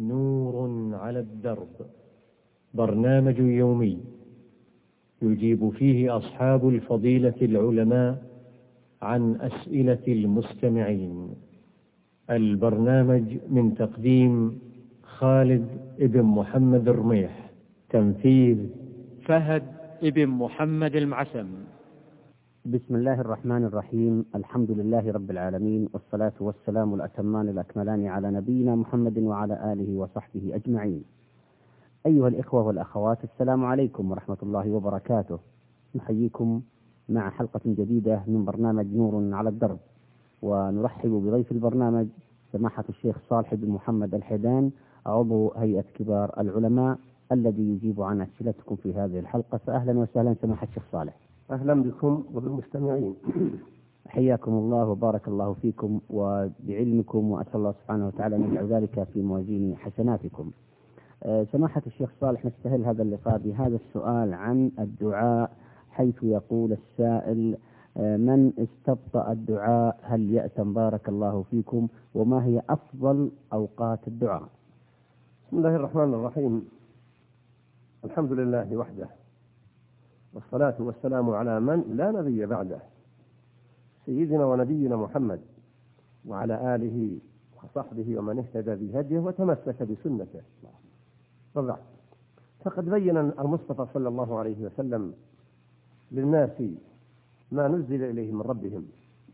نور على الدرب، برنامج يومي يجيب فيه أصحاب الفضيلة العلماء عن أسئلة المستمعين. البرنامج من تقديم خالد ابن محمد الرميح، تنفيذ فهد ابن محمد المعسم. بسم الله الرحمن الرحيم. الحمد لله رب العالمين، والصلاة والسلام الأتمان الأكملان على نبينا محمد وعلى آله وصحبه أجمعين. أيها الإخوة والأخوات، السلام عليكم ورحمة الله وبركاته. نحييكم مع حلقة جديدة من برنامج نور على الدرب، ونرحب بضيف البرنامج سماحة الشيخ صالح بن محمد الحيدان، عضو هيئة كبار العلماء، الذي يجيب عن أسئلتكم في هذه الحلقة. فأهلا وسهلا سماحة الشيخ صالح. أهلا بكم وبالمستمعين. حياكم الله وبارك الله فيكم وبعلمكم، وأسأل الله سبحانه وتعالى أن يجعل ذلك في موازين حسناتكم. سماحة الشيخ صالح، نستهل هذا اللقاء بهذا السؤال عن الدعاء، حيث يقول السائل: من استبطأ الدعاء هل يأتم؟ بارك الله فيكم، وما هي أفضل أوقات الدعاء؟ بسم الله الرحمن الرحيم. الحمد لله وحده، والصلاة والسلام على من لا نبي بعده، سيدنا ونبينا محمد وعلى آله وصحبه ومن اهتدى بهديه وتمسك بسنته. وبعد، فقد بين المصطفى صلى الله عليه وسلم للناس ما نزل إليهم من ربهم،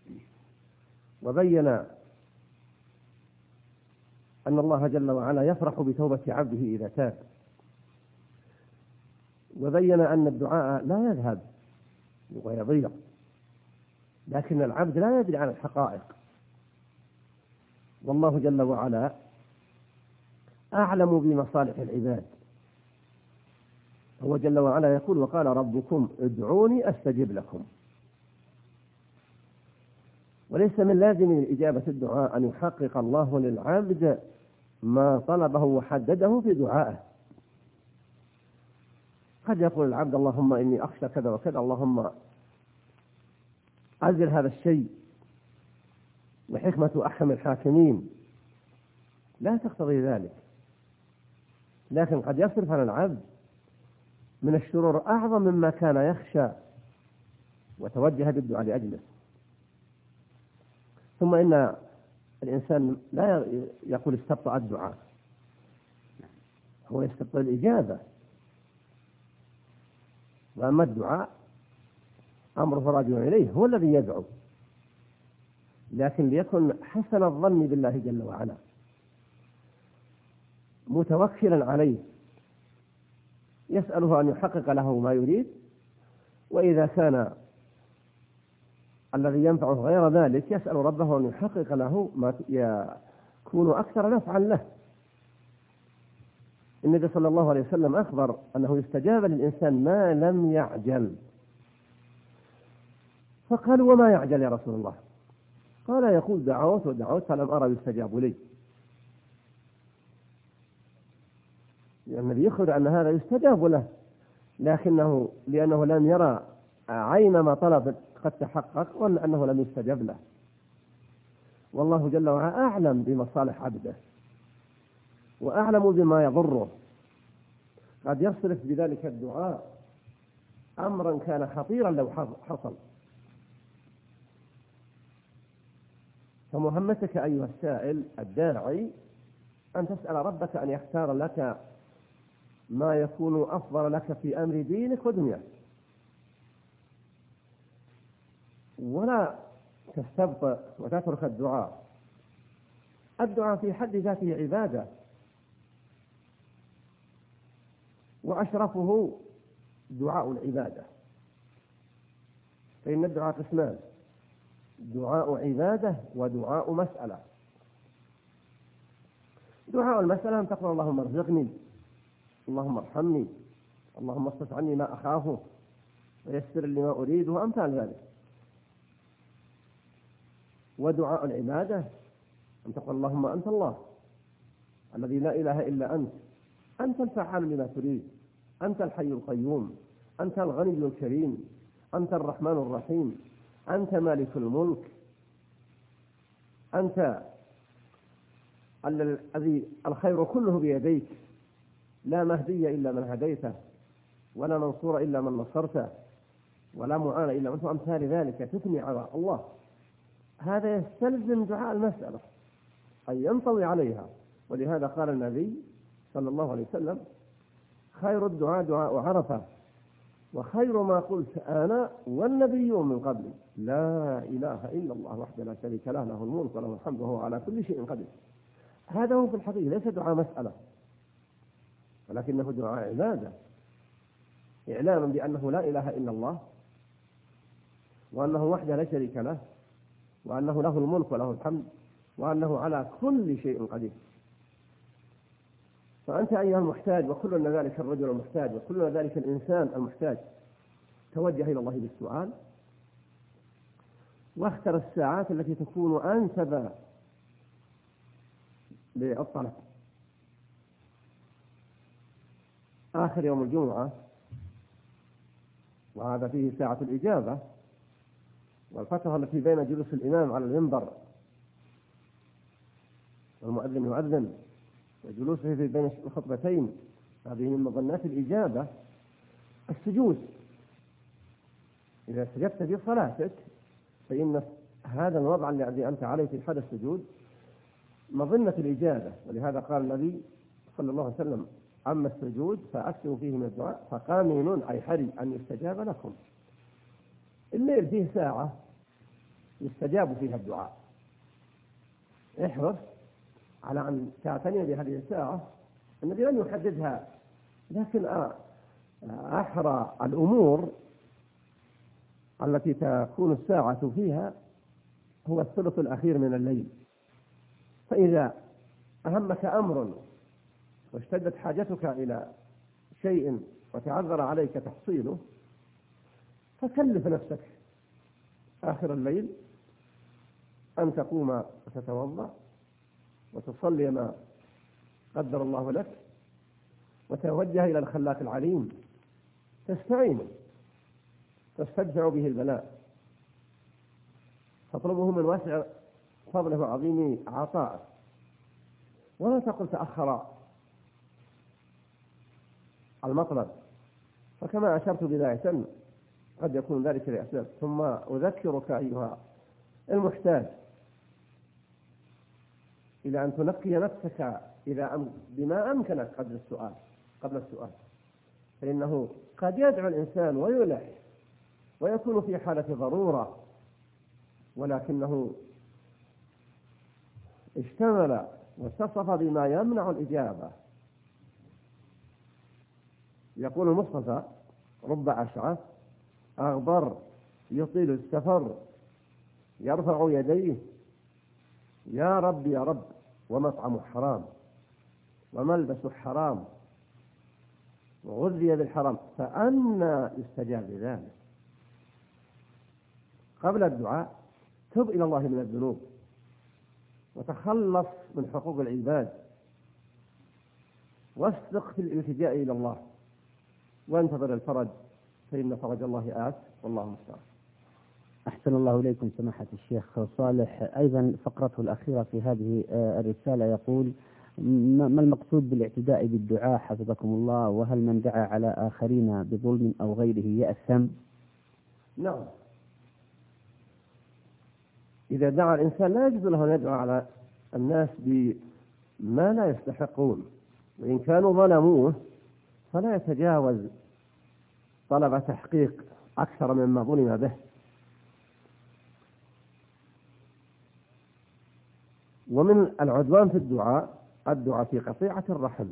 وبين أن الله جل وعلا يفرح بتوبة عبده إذا تاب، وبين أن الدعاء لا يذهب ويضيع، لكن العبد لا يدري عن الحقائق، والله جل وعلا أعلم بمصالح العباد. هو جل وعلا يقول: وقال ربكم ادعوني أستجب لكم. وليس من لازم إجابة الدعاء أن يحقق الله للعبد ما طلبه وحدده في دعائه. قد يقول العبد: اللهم إني أخشى كذا وكذا، اللهم أزل هذا الشيء، وحكمة أحكم الحاكمين لا تقتضي ذلك، لكن قد يصرف عن العبد من الشرور أعظم مما كان يخشى وتوجه بالدعاء لأجله. ثم إن الإنسان لا يقول استبطأ الدعاء، هو يستبطأ الإجابة. وأما الدعاء أمره راجع إليه، هو الذي يدعو، لكن ليكن حسن الظن بالله جل وعلا، متوكلا عليه، يسأله أن يحقق له ما يريد، وإذا كان الذي ينفعه غير ذلك يسأل ربه أن يحقق له ما يكون أكثر نفعا له. النبي صلى الله عليه وسلم أخبر أنه يستجاب للإنسان ما لم يعجل. فقالوا: وما يعجل يا رسول الله؟ قال: يقول دعوت ودعوت فلم أرى يستجاب لي. يعني النبي يخبر أن هذا يستجاب له، لأنه لم يرى عين ما طلب قد تحقق، وأنه لم يستجب له. والله جل وعلا أعلم بمصالح عبده، وأعلم بما يضره. قد يصرف بذلك الدعاء أمرا كان خطيرا لو حصل. فمهمتك أيها السائل الداعي أن تسأل ربك أن يختار لك ما يكون أفضل لك في أمر دينك ودنياك، ولا تستبطئ وتترك الدعاء. الدعاء في حد ذاته عبادة، وأشرفه دعاء العبادة. فإن الدعاء قسمان: دعاء عبادة ودعاء مسألة. دعاء المسألة أن تقول: اللهم ارزقني، اللهم ارحمني، اللهم اصرف عني ما أخافه، ويسر لي ما أريد، وأمثال ذلك. ودعاء العبادة أن تقول: اللهم أنت الله الذي لا إله إلا أنت، أنت الفعال لما تريد، أنت الحي القيوم، أنت الغني الكريم، أنت الرحمن الرحيم، أنت مالك الملك، أنت الذي الخير كله بيديك، لا مهدي إلا من هديته، ولا منصور إلا من نصرته، ولا معان إلا من أمثال ذلك تثني على الله. هذا يستلزم دعاء المسألة أن ينطوي عليها. ولهذا قال النبي صلى الله عليه وسلم: خير الدعاء دعاء عرفة، وخير ما قلت أنا والنبيون من قبلي لا إله إلا الله وحده لا شريك له، له الملك وله الحمد وهو على كل شيء قدير. هذا هو في الحقيقة ليس دعاء مسألة، ولكنه دعاء عبادة، إعلام بأنه لا إله إلا الله، وأنه وحده لا شريك له، وأنه له الملك وله الحمد، وأنه على كل شيء قدير. فأنت أيها المحتاج، وكلنا ذلك الرجل المحتاج، وكلنا ذلك الإنسان المحتاج، توجه إلى الله بالسؤال، واختر الساعات التي تكون أنسب للطلب. آخر يوم الجمعة، وهذا فيه ساعة الإجابة، والفترة التي بين جلوس الإمام على المنبر والمؤذن يؤذن وجلوسه في بين الخطبتين، هذه من مظنات الإجابة. السجود، إذا سجدت في صلاتك فإن هذا الوضع الذي أنت عليه في حال السجود مظنة الإجابة. ولهذا قال النبي صلى الله عليه وسلم: أما السجود فأكثروا فيه من الدعاء فقامنون، أي حري أن يستجاب لكم. الليل فيه ساعة يستجاب فيها الدعاء، احرص على أن تعتني بهذه الساعة. النبي لم يحددها، لكن أحرى الأمور التي تكون الساعة فيها هو الثلث الأخير من الليل. فإذا أهمك أمر واشتدت حاجتك إلى شيء وتعذر عليك تحصيله، فكلف نفسك آخر الليل أن تقوم وتتوضأ وتصلي ما قدر الله لك، وتوجه إلى الخلاق العليم تستعين تستدفع به البلاء، تطلبه من واسع فضله وعظيم عطائه. ولا تقل تأخر المطلب، فكما أشرت بداية قد يكون ذلك لأسباب. ثم أذكرك أيها المحتاج إلى أن تنقي نفسك بما أمكنك قبل السؤال، فإنه قد يدعو الإنسان ويلح ويكون في حالة ضرورة، ولكنه اشتمل واتصف بما يمنع الإجابة. يقول المصطفى: رب أشعث أغبر يطيل السفر يرفع يديه يا رب يا رب، ومطعم حرام وملبس حرام وغذي بالحرام، فأنى يستجاب ذلك. قبل الدعاء تب إلى الله من الذنوب وتخلص من حقوق العباد، واصدق في الالتجاء إلى الله، وانتظر الفرج، فإن فرج الله آت، والله المستعان. أحسن الله إليكم سماحة الشيخ صالح. أيضا فقرته الأخيرة في هذه الرسالة يقول: ما المقصود بالاعتداء بالدعاء حفظكم الله؟ وهل من دعا على آخرين بظلم أو غيره يأثم؟ نعم، إذا دعا الإنسان لا يجوز له أن يدعو على الناس بما لا يستحقون، وإن كانوا ظلموه فلا يتجاوز طلب تحقيق أكثر مما ظلم به. ومن العدوان في الدعاء في قطيعة الرحم،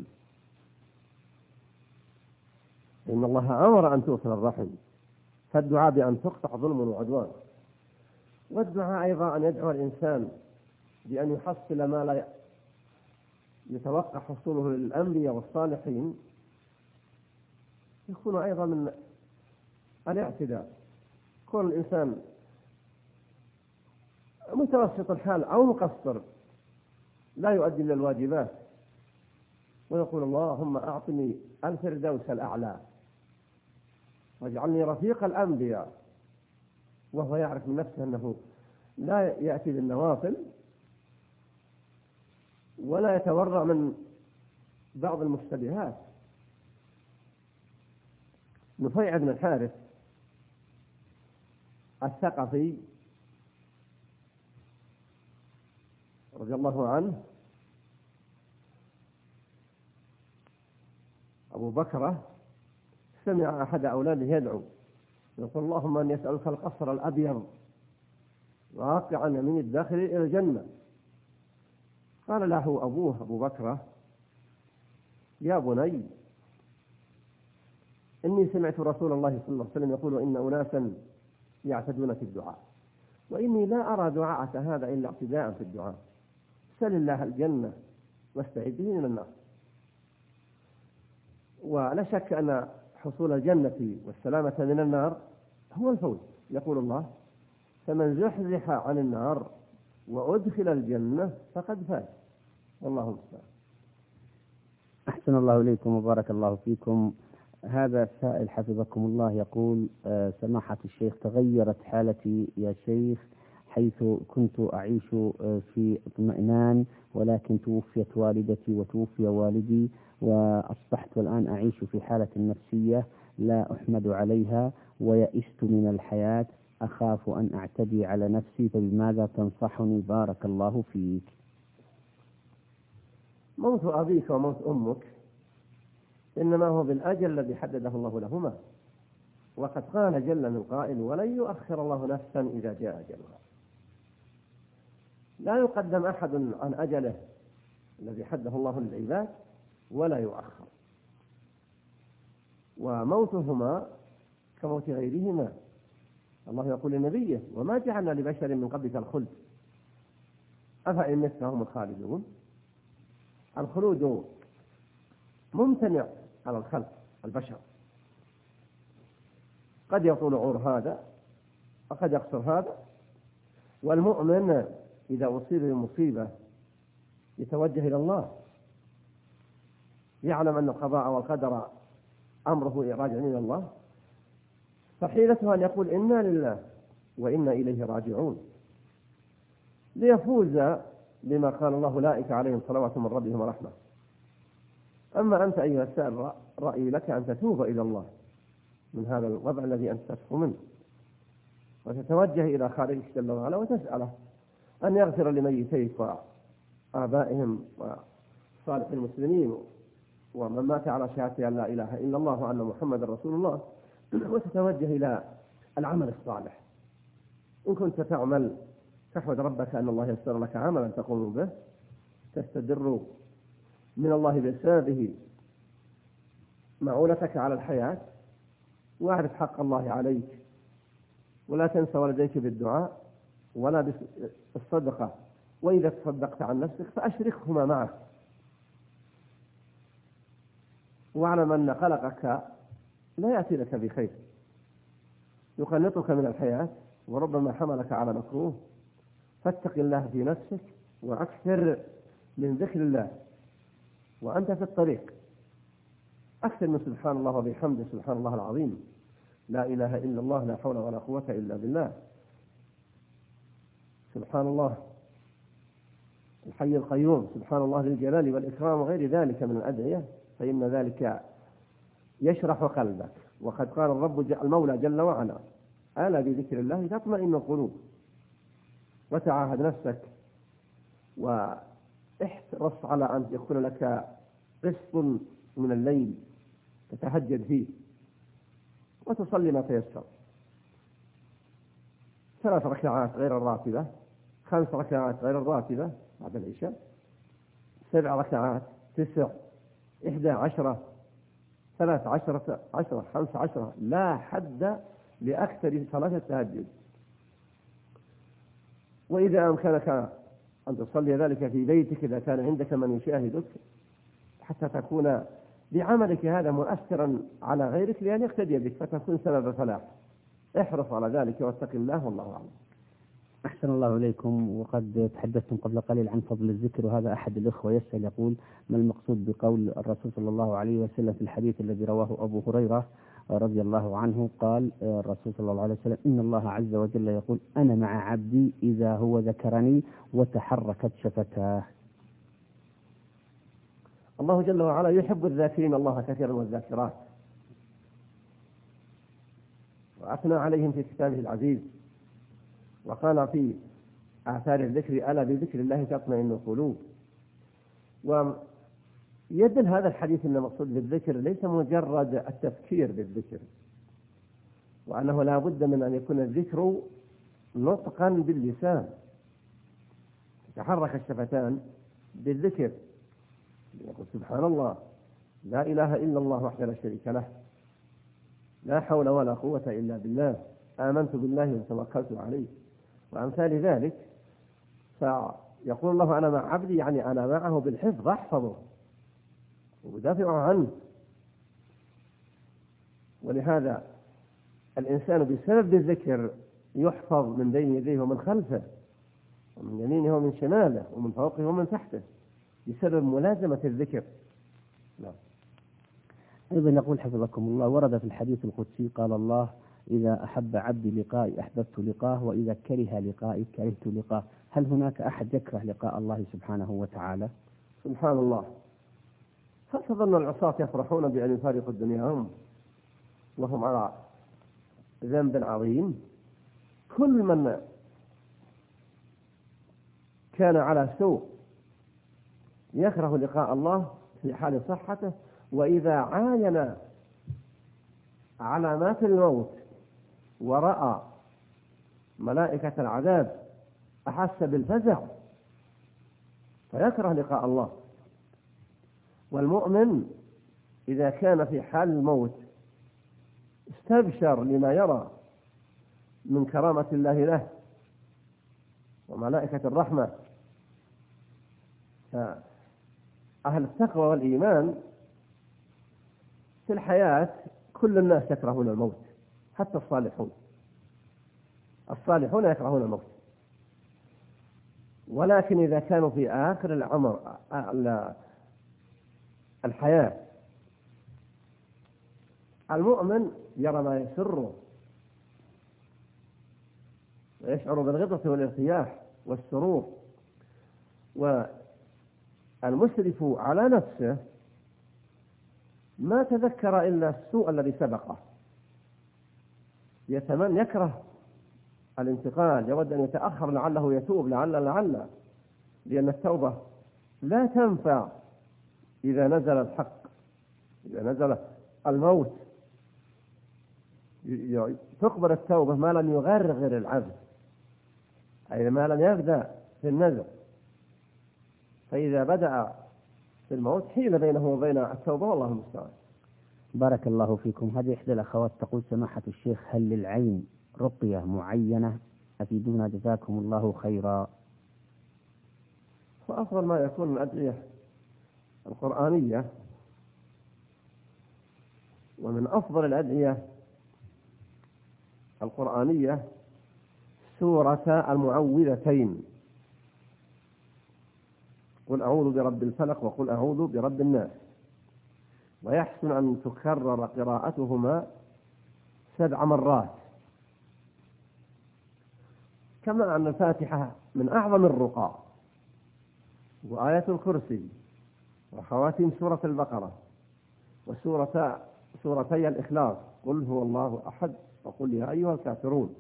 إن الله أمر أن توصل الرحم، فالدعاء بأن تقطع ظلم وعدوان. والدعاء أيضا أن يدعو الإنسان بأن يحصل ما لا يتوقع حصوله للأنبياء والصالحين، يكون أيضا من الاعتداء. كون الإنسان متوسط الحال أو مقصر لا يؤدي إلى الواجبات، ويقول: اللهم أعطني الفردوس الأعلى واجعلني رفيق الأنبياء، وهو يعرف من نفسه أنه لا يأتي بالنوافل، ولا يتورع من بعض المشتبهات. نفيع بن الحارث الثقفي رضي الله عنه أبو بكرة سمع أحد أولاده يدعو يقول اللهم أن يسألك القصر الأبيض واقعا من الداخل إلى الجنة. قال له أبوه أبو بكرة يا بني إني سمعت رسول الله صلى الله عليه وسلم يقول إن أناسا يعتدون في الدعاء وإني لا أرى دعاءك هذا إلا اعتداء في الدعاء. سل الله الجنة واستعذ به من النار. ولا شك أن حصول الجنة والسلامة من النار هو الفوز. يقول الله فمن زحزح عن النار وأدخل الجنة فقد فاز. والله المستعان. أحسن الله إليكم وبارك الله فيكم. هذا السائل حفظكم الله يقول سماحة الشيخ تغيرت حالتي يا شيخ حيث كنت أعيش في اطمئنان ولكن توفيت والدتي وتوفي والدي وأصبحت والآن أعيش في حالة نفسية لا أحمد عليها ويئست من الحياة أخاف أن أعتدي على نفسي فبماذا تنصحني بارك الله فيك. موت أبيك وموت أمك إنما هو بالأجل الذي حدده الله لهما. وقد قال جل من قائل ولن يؤخر الله نفسا إذا جاء أجلها. لا يقدم أحد عن أجله الذي حده الله للعباد ولا يؤخر. وموتهما كموت غيرهما. الله يقول لنبيه وما جعلنا لبشر من قبلك الخلد أفإن مت فهم الخالدون. الخلود ممتنع على الخلق البشر. قد يطول عمر هذا وقد يقصر هذا. والمؤمن إذا أصيب بمصيبة يتوجه إلى الله يعلم أن القضاء والقدر أمره راجع إلى الله فحيلته أن يقول إنا لله وإنا إليه راجعون ليفوز بما قال الله أولئك عليهم صلوات من ربهم ورحمة. أما أنت أيها السائل رأيي لك أن تتوب إلى الله من هذا الوضع الذي أنت تسخر منه وتتوجه إلى خالقك جل وعلا وتسأله أن يغفر لميتيك وآبائهم وصالح المسلمين ومن مات على شهادة أن لا إله إلا الله وأن محمد رسول الله وتتوجه إلى العمل الصالح. إن كنت تعمل تحمد ربك أن الله يسر لك عملا تقوم به تستدر من الله بسببه معونتك على الحياة واعرف حق الله عليك ولا تنسى والديك بالدعاء ولا بالصدقة. وإذا تصدقت عن نفسك فأشركهما معك واعلم أن قلقك لا يأتي لك بخير يقنطك من الحياة وربما حملك على مكروه. فاتق الله في نفسك وأكثر من ذكر الله وأنت في الطريق. أكثر من سبحان الله وبحمده سبحان الله العظيم لا إله إلا الله لا حول ولا قوة إلا بالله سبحان الله الحي القيوم سبحان الله ذي الجلال والإكرام وغير ذلك من الأدعية فإن ذلك يشرح قلبك. وقد قال الرب المولى جل وعلا ألا بذكر الله تطمئن القلوب. وتعاهد نفسك واحرص على أن يكون لك قسط من الليل تتهجد فيه وتصلي ما تيسر 3 ركعات غير الراتبة 5 ركعات غير الراتبة بعد العشاء 7 ركعات 9 11 13 10 15 لا حد لأكثر صلاة التهجد. وإذا أمكنك أن تصلي ذلك في بيتك إذا كان عندك من يشاهدك حتى تكون بعملك هذا مؤثرا على غيرك لأن يقتدي بك فتكون سبب فلاح. احرص على ذلك واتق الله والله أعلم. أحسن الله إليكم. وقد تحدثتم قبل قليل عن فضل الذكر وهذا أحد الإخوة يسأل يقول ما المقصود بقول الرسول صلى الله عليه وسلم في الحديث الذي رواه أبو هريرة رضي الله عنه قال الرسول صلى الله عليه وسلم إن الله عز وجل يقول أنا مع عبدي إذا هو ذكرني وتحركت شفتاه. الله جل وعلا يحب الذاكرين الله كثيرا والذاكرات، وأثنى عليهم في كتابه العزيز، وقال في آثار الذكر: ألا بذكر الله تطمئن القلوب. ويدل هذا الحديث أن المقصود بالذكر ليس مجرد التفكير بالذكر، وأنه لا بد من أن يكون الذكر نطقا باللسان، تحرك الشفتان بالذكر، يقول سبحان الله، لا إله إلا الله وحده لا شريك له، لا حول ولا قوة إلا بالله، آمنت بالله وتوكلت عليه، وأمثال ذلك. فيقول الله: أنا مع عبدي، يعني أنا معه بالحفظ، أحفظه وأدافع عنه. ولهذا الإنسان بسبب الذكر يحفظ من بين يديه ومن خلفه، ومن يمينه ومن شماله، ومن فوقه ومن تحته، بسبب ملازمة الذكر. نعم. أيضا يقول حفظكم الله: ورد في الحديث القدسي قال الله: إذا أحب عبدي لقائي أحببت لقاه، وإذا كره لقائي كرهت لقاه. هل هناك أحد يكره لقاء الله سبحانه وتعالى؟ سبحان الله. هل تظن العصاة يفرحون بأن يفارقوا دنياهم وهم على ذنب عظيم؟ كل من كان على سوء يكره لقاء الله في حال صحته، وإذا عاين علامات الموت ورأى ملائكة العذاب أحس بالفزع فيكره لقاء الله. والمؤمن إذا كان في حال الموت استبشر لما يرى من كرامة الله له وملائكة الرحمة. فأهل التقوى والإيمان في الحياة كل الناس يكرهون الموت، حتى الصالحون يكرهون الموت، ولكن إذا كانوا في آخر العمر الحياة المؤمن يرى ما يسره ويشعر بالغبطة والارتياح والسرور، والمسرف على نفسه ما تذكر إلا السوء الذي سبقه، يكره الانتقال، يود أن يتأخر لعله يتوب، لعل لأن التوبة لا تنفع إذا نزل الحق، إذا نزل الموت تقبل التوبة ما لم يغرغر العبد، أي ما لم يبدأ في النزل. فإذا بدأ في الموت حيل بينه وبين التوبة، والله المستعان. بارك الله فيكم. هذه إحدى الأخوات تقول: سماحة الشيخ، هل للعين رقية معينة؟ أفيدونا جزاكم الله خيرا. فأفضل ما يكون الأدعية القرآنية، ومن أفضل الأدعية القرآنية سورة المعوذتين: قل أعوذ برب الفلق وقل أعوذ برب الناس. ويحسن أن تكرر قراءتهما 7 مرات. كما أن الفاتحة من أعظم الرقى، وآية الكرسي، وخواتيم سورة البقرة، سورتي الإخلاص: قل هو الله أحد وقل يا أيها الكافرون.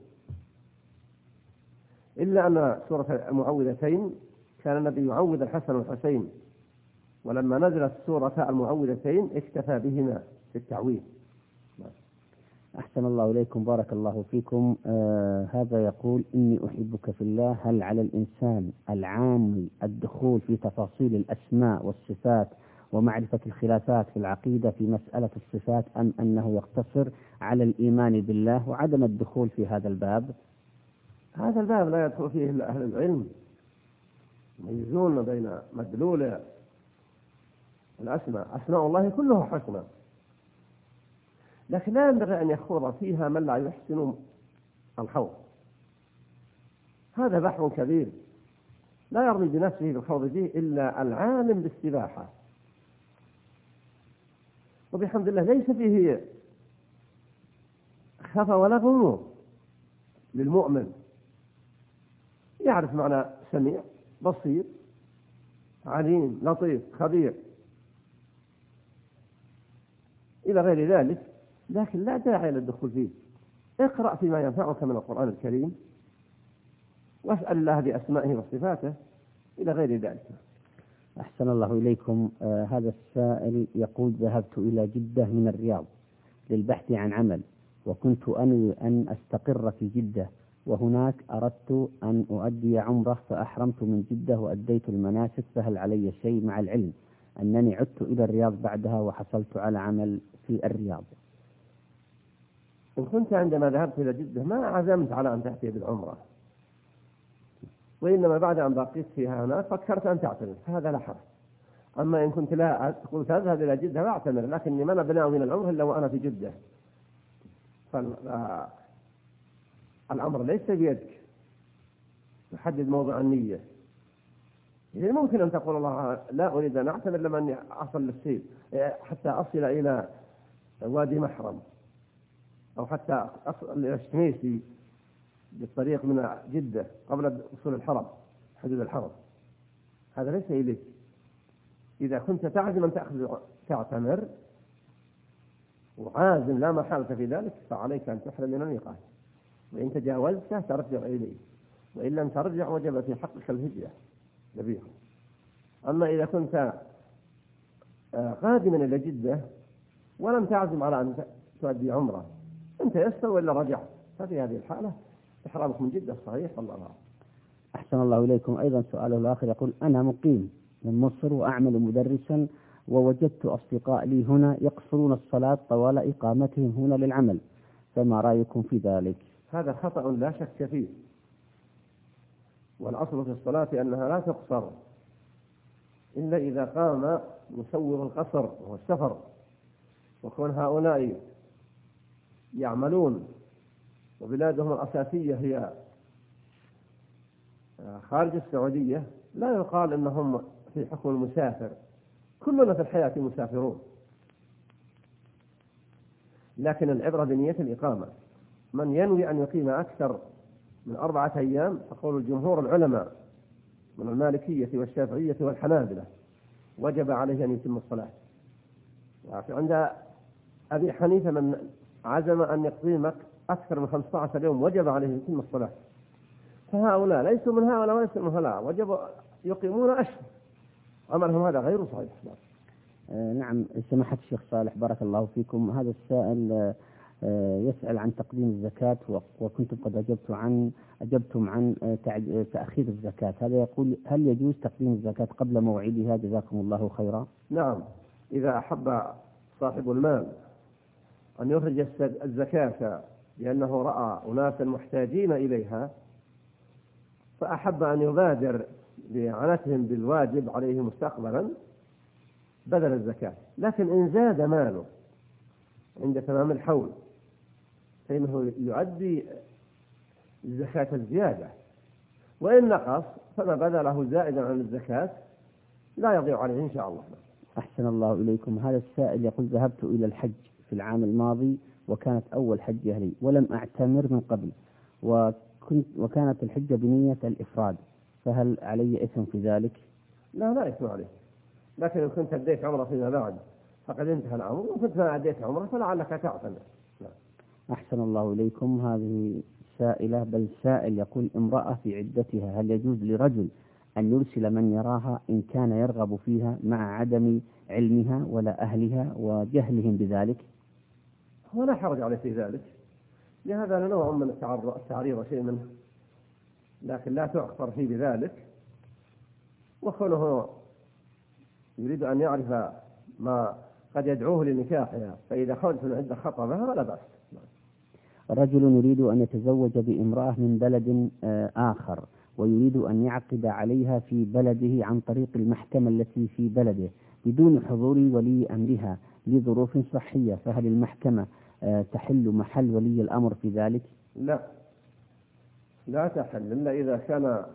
إلا أن سورة المعوذتين كان النبي يعوذ الحسن والحسين، ولما نزلت سورة المعوذتين اكتفى بهما في التعويذ. أحسن الله إليكم، بارك الله فيكم. هذا يقول: إني أحبك في الله. هل على الإنسان العامي الدخول في تفاصيل الأسماء والصفات ومعرفة الخلافات في العقيدة في مسألة الصفات، أم أنه يقتصر على الإيمان بالله وعدم الدخول في هذا الباب؟ هذا الباب لا يدخل فيه إلا أهل العلم، يميزون بين مدلول الأسماء. أسماء الله كلها حسنى، لكن لا ينبغي أن يخوض فيها من لا يحسن الخوض. هذا بحر كبير لا يرضي بنفسه بالخوض فيه إلا العالم بالسباحة، وبحمد الله ليس فيه خفى ولا غموض للمؤمن، يعرف معنى سميع بصير عليم لطيف خبير، إلى غير ذلك، لكن لا داعي للدخول فيه. اقرأ فيما ينفعك من القرآن الكريم، واسأل الله بأسمائه وصفاته، إلى غير ذلك. أحسن الله إليكم. هذا السائل يقول: ذهبت إلى جدة من الرياض للبحث عن عمل، وكنت أنوي أن أستقر في جدة، وهناك أردت أن أؤدي عمرة، فأحرمت من جدة وأديت المناسك، فهل علي شيء مع العلم أنني عدت إلى الرياض بعدها وحصلت على عمل في الرياض؟ إن كنت عندما ذهبت إلى جدة ما عزمت على أن تأتي بالعمرة، وإنما بعد أن بقيت فيها هناك فكرت أن تعتمر، هذا لا حرج. أما إن كنت لا قلت أذهب إلى جدة فأعتمر، لكني ما بناوي من العمرة إلا وأنا في جدة، فالأمر ليس بيدك تحدد موضع النية. يعني ممكن أن تقول الله لا أريد أن أعتمر لما أني أصل للسيل حتى أصل إلى وادي محرم، أو حتى أصل إلى الشميسي بالطريق من جدة قبل وصول الحرم، حدود الحرم. هذا ليس إليك. إذا كنت تعزم أن تعتمر وعازم لا محالة في ذلك، فعليك أن تحرم من الميقات، وإن تجاوزت ترجع إليه، وإن لم ترجع وجب في حقك الهجرة نبيه. أما إذا كنت قادما إلى جدة ولم تعزم على أن تؤدي عمرة، أنت يسر وإلا رجعت، ففي هذه الحالة إحرامك من جدة صحيح، والله أعلم. أحسن الله إليكم. أيضا سؤاله الآخر يقول: أنا مقيم من مصر وأعمل مدرسا، ووجدت أصدقاء لي هنا يقصرون الصلاة طوال إقامتهم هنا للعمل، فما رأيكم في ذلك؟ هذا خطأ لا شك فيه، والأصل في الصلاة أنها لا تقصر إلا إذا قام مسوغ القصر وهو السفر، وكون هؤلاء يعملون وبلادهم الأساسية هي خارج السعودية، لا يقال أنهم في حكم المسافر. كلنا في الحياة مسافرون، لكن العبرة بنية الإقامة. من ينوي أن يقيم أكثر من 4 أيام، فقول الجمهور العلماء من المالكية والشافعية والحنابلة وجب عليه أن يتم الصلاة. وعند أبي حنيفة من عزم أن يقيم أكثر من 15 يوم وجب عليه أن يتم الصلاة. فهؤلاء ليسوا من هؤلاء وليسوا من هؤلاء، وجب يقيمون أشهر. أمرهم هذا غير صحيح. نعم سماحة الشيخ صالح، بارك الله فيكم. هذا السائل يسأل عن تقديم الزكاة، وكنتم قد أجبتم عن تأخير الزكاة. هذا يقول: هل يجوز تقديم الزكاة قبل موعدها؟ جزاكم الله خيرا. نعم، إذا أحب صاحب المال أن يخرج الزكاة لأنه رأى أناسا محتاجين إليها، فأحب أن يبادر بإعانتهم بالواجب عليه مستقبلا بدل الزكاة. لكن إن زاد ماله عند تمام الحول فإنه يؤدي الزكاة الزيادة، وإن نقص فما بدا له زائدا عن الزكاة لا يضيع عليه إن شاء الله. أحسن الله إليكم. هذا السائل يقول: ذهبت إلى الحج في العام الماضي، وكانت أول حجة لي، ولم أعتمر من قبل، وكانت الحجة بنية الإفراد، فهل علي إثم في ذلك؟ لا إثم عليه، لكن إن كنت أديت عمرة فيما بعد فقد انتهى الأمر، وإن كنت ما أديت عمرة فلعلك تعتمر. أحسن الله إليكم. هذه سائلة بل سائل يقول: امرأة في عدتها، هل يجوز لرجل أن يرسل من يراها إن كان يرغب فيها مع عدم علمها ولا أهلها وجهلهم بذلك؟ ولا حرج عليه في ذلك، لهذا نوع من التعريض شيء منه، لكن لا تعقر فيه بذلك. وكونه يريد أن يعرف ما قد يدعوه لنكاحها، فإذا خرج من عدة خطبها ولا بأس. رجل يريد أن يتزوج بامرأة من بلد آخر، ويريد أن يعقد عليها في بلده عن طريق المحكمة التي في بلده بدون حضور ولي أمرها لظروف صحية، فهل المحكمة تحل محل ولي الأمر في ذلك؟ لا تحل إلا إذا كان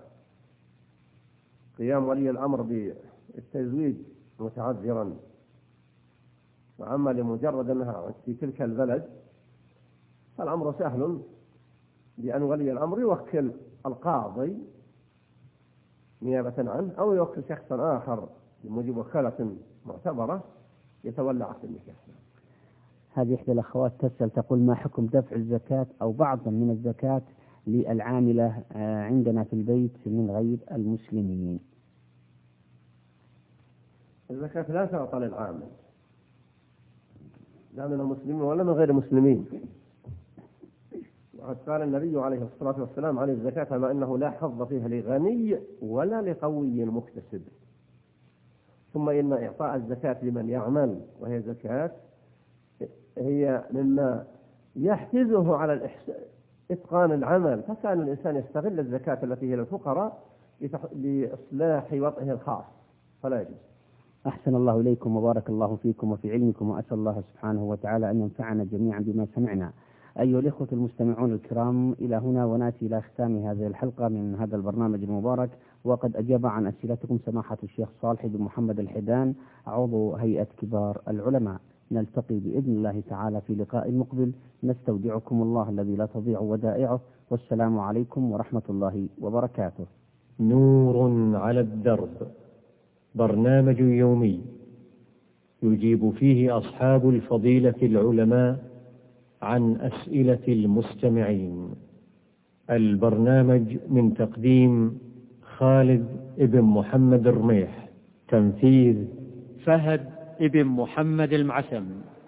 قيام ولي الأمر بالتزويج متعذرا. وأما لمجرد أنها في تلك البلد فالأمر سهل، لأن ولي الأمر يوكل القاضي نيابة عنه، أو يوكل شخصا آخر بموجب وكالة معتبرة يتولى عقد النكاح. هذه إحدى الأخوات تسأل تقول: ما حكم دفع الزكاة أو بعضا من الزكاة للعاملة عندنا في البيت من غير المسلمين؟ الزكاة لا تعطى للعامل، لا من المسلمين ولا من غير المسلمين. وقد قال النبي عليه الصلاة والسلام عن الزكاة: ما أنه لا حظ فيها لغني ولا لقوي مكتسب. ثم إن إعطاء الزكاة لمن يعمل، وهي زكاة هي مما يحفزه على إتقان العمل، فكان الإنسان يستغل الزكاة التي هي للفقراء لإصلاح وضعه الخاص، فلا يجوز. أحسن الله إليكم وبارك الله فيكم وفي علمكم، وأسأل الله سبحانه وتعالى أن ينفعنا جميعا بما سمعنا. أيها الإخوة المستمعون الكرام، إلى هنا ونأتي إلى ختام هذه الحلقة من هذا البرنامج المبارك، وقد أجاب عن أسئلتكم سماحة الشيخ صالح بن محمد الحيدان، عضو هيئة كبار العلماء. نلتقي بإذن الله تعالى في لقاء مقبل. نستودعكم الله الذي لا تضيع ودائعه، والسلام عليكم ورحمة الله وبركاته. نور على الدرب، برنامج يومي يجيب فيه أصحاب الفضيلة العلماء عن أسئلة المستمعين. البرنامج من تقديم خالد ابن محمد الرميح، تنفيذ فهد ابن محمد المعسم.